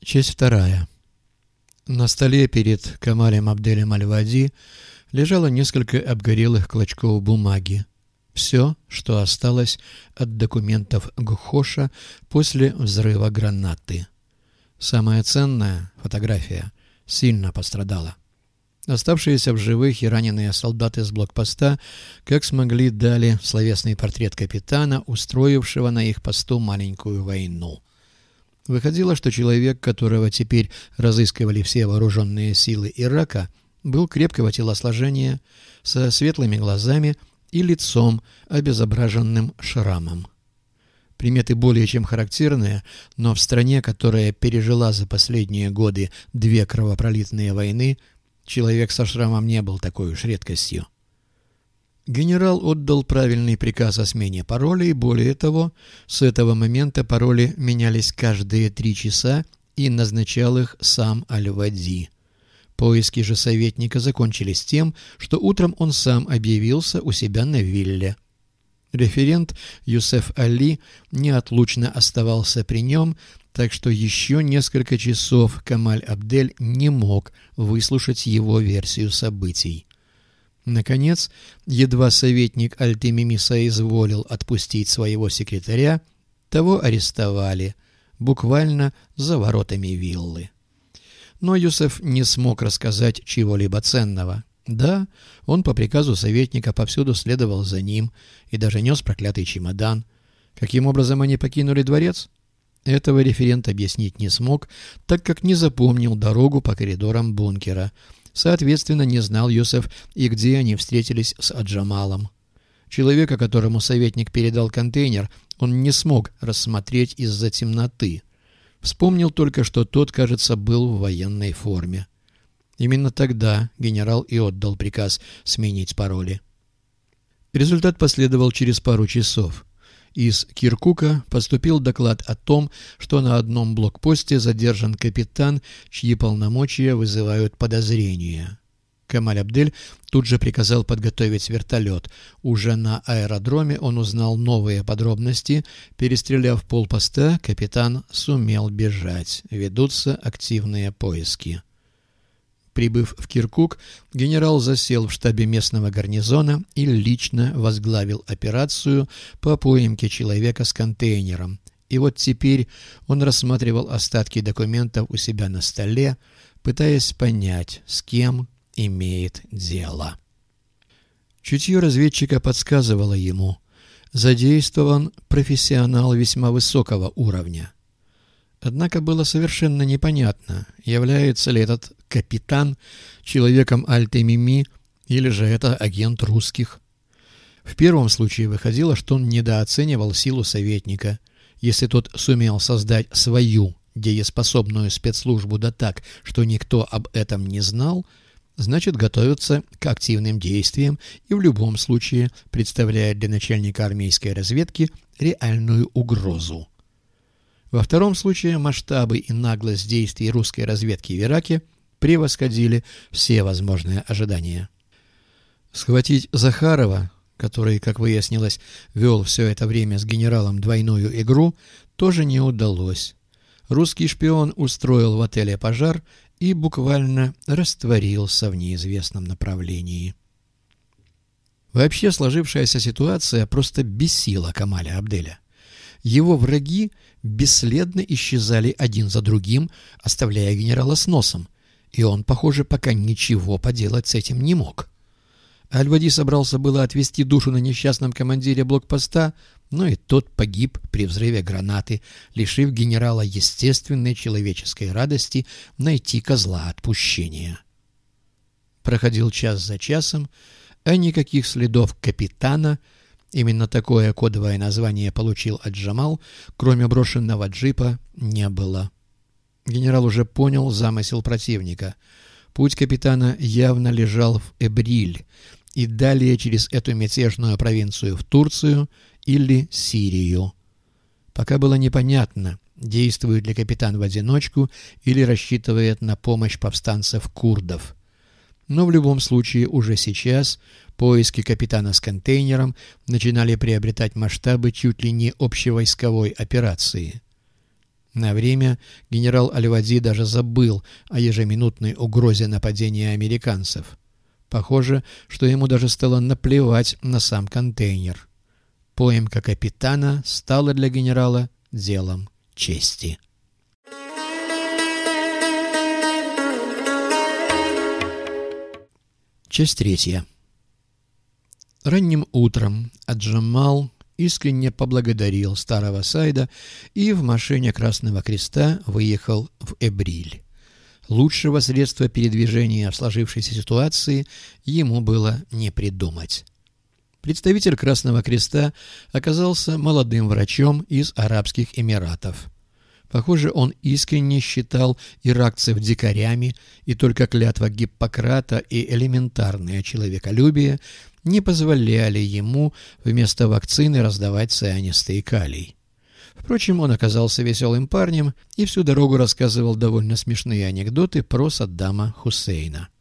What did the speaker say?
Часть вторая. На столе перед Камалем Абделем Аль-Вади лежало несколько обгорелых клочков бумаги. Все, что осталось от документов Гхоша после взрыва гранаты. Самая ценная фотография сильно пострадала. Оставшиеся в живых и раненые солдаты с блокпоста, как смогли, дали словесный портрет капитана, устроившего на их посту маленькую войну. Выходило, что человек, которого теперь разыскивали все вооруженные силы Ирака, был крепкого телосложения, со светлыми глазами и лицом, обезображенным шрамом. Приметы более чем характерные, но в стране, которая пережила за последние годы 2 кровопролитные войны, человек со шрамом не был такой уж редкостью. Генерал отдал правильный приказ о смене паролей, более того, с этого момента пароли менялись каждые 3 часа и назначал их сам Аль-Вади. Поиски же советника закончились тем, что утром он сам объявился у себя на вилле. Референт Юсеф Али неотлучно оставался при нем, так что еще несколько часов Камаль Абдель не мог выслушать его версию событий. Наконец, едва советник Аль-Темими соизволил отпустить своего секретаря, того арестовали, буквально за воротами виллы. Но Юсеф не смог рассказать чего-либо ценного. Да, он по приказу советника повсюду следовал за ним и даже нес проклятый чемодан. Каким образом они покинули дворец? Этого референт объяснить не смог, так как не запомнил дорогу по коридорам бункера. Соответственно, не знал Юсеф и где они встретились с Аджамалом. Человека, которому советник передал контейнер, он не смог рассмотреть из-за темноты. Вспомнил только, что тот, кажется, был в военной форме. Именно тогда генерал и отдал приказ сменить пароли. Результат последовал через пару часов. Из Киркука поступил доклад о том, что на одном блокпосте задержан капитан, чьи полномочия вызывают подозрения. Камаль Абдель тут же приказал подготовить вертолет. Уже на аэродроме он узнал новые подробности. Перестреляв полпоста, капитан сумел бежать. Ведутся активные поиски. Прибыв в Киркук, генерал засел в штабе местного гарнизона и лично возглавил операцию по поимке человека с контейнером. И вот теперь он рассматривал остатки документов у себя на столе, пытаясь понять, с кем имеет дело. Чутье разведчика подсказывало ему: задействован профессионал весьма высокого уровня. Однако было совершенно непонятно, является ли этот капитан человеком Аль-Темими или же это агент русских. В первом случае выходило, что он недооценивал силу советника. Если тот сумел создать свою дееспособную спецслужбу да так, что никто об этом не знал, значит, готовится к активным действиям и в любом случае представляет для начальника армейской разведки реальную угрозу. Во втором случае масштабы и наглость действий русской разведки в Ираке превосходили все возможные ожидания. Схватить Захарова, который, как выяснилось, вел все это время с генералом двойную игру, тоже не удалось. Русский шпион устроил в отеле пожар и буквально растворился в неизвестном направлении. Вообще сложившаяся ситуация просто бесила Камаля Абделя. Его враги бесследно исчезали один за другим, оставляя генерала с носом, и он, похоже, пока ничего поделать с этим не мог. Аль-Вади собрался было отвести душу на несчастном командире блокпоста, но и тот погиб при взрыве гранаты, лишив генерала естественной человеческой радости найти козла отпущения. Проходил час за часом, а никаких следов капитана, именно такое кодовое название получил Аджамал, кроме брошенного джипа, не было. Генерал уже понял замысел противника. Путь капитана явно лежал в Эбриль и далее через эту мятежную провинцию в Турцию или Сирию. Пока было непонятно, действует ли капитан в одиночку или рассчитывает на помощь повстанцев-курдов. Но в любом случае уже сейчас поиски капитана с контейнером начинали приобретать масштабы чуть ли не общевойсковой операции. На время генерал Аль-Вади даже забыл о ежеминутной угрозе нападения американцев. Похоже, что ему даже стало наплевать на сам контейнер. Поимка капитана стала для генерала делом чести. Часть 3. Ранним утром Аджамал искренне поблагодарил старого Сайда и в машине Красного Креста выехал в Эбриль. Лучшего средства передвижения в сложившейся ситуации ему было не придумать. Представитель Красного Креста оказался молодым врачом из Арабских Эмиратов. Похоже, он искренне считал иракцев дикарями, и только клятва Гиппократа и элементарное человеколюбие не позволяли ему вместо вакцины раздавать цианистый калий. Впрочем, он оказался веселым парнем и всю дорогу рассказывал довольно смешные анекдоты про Саддама Хусейна.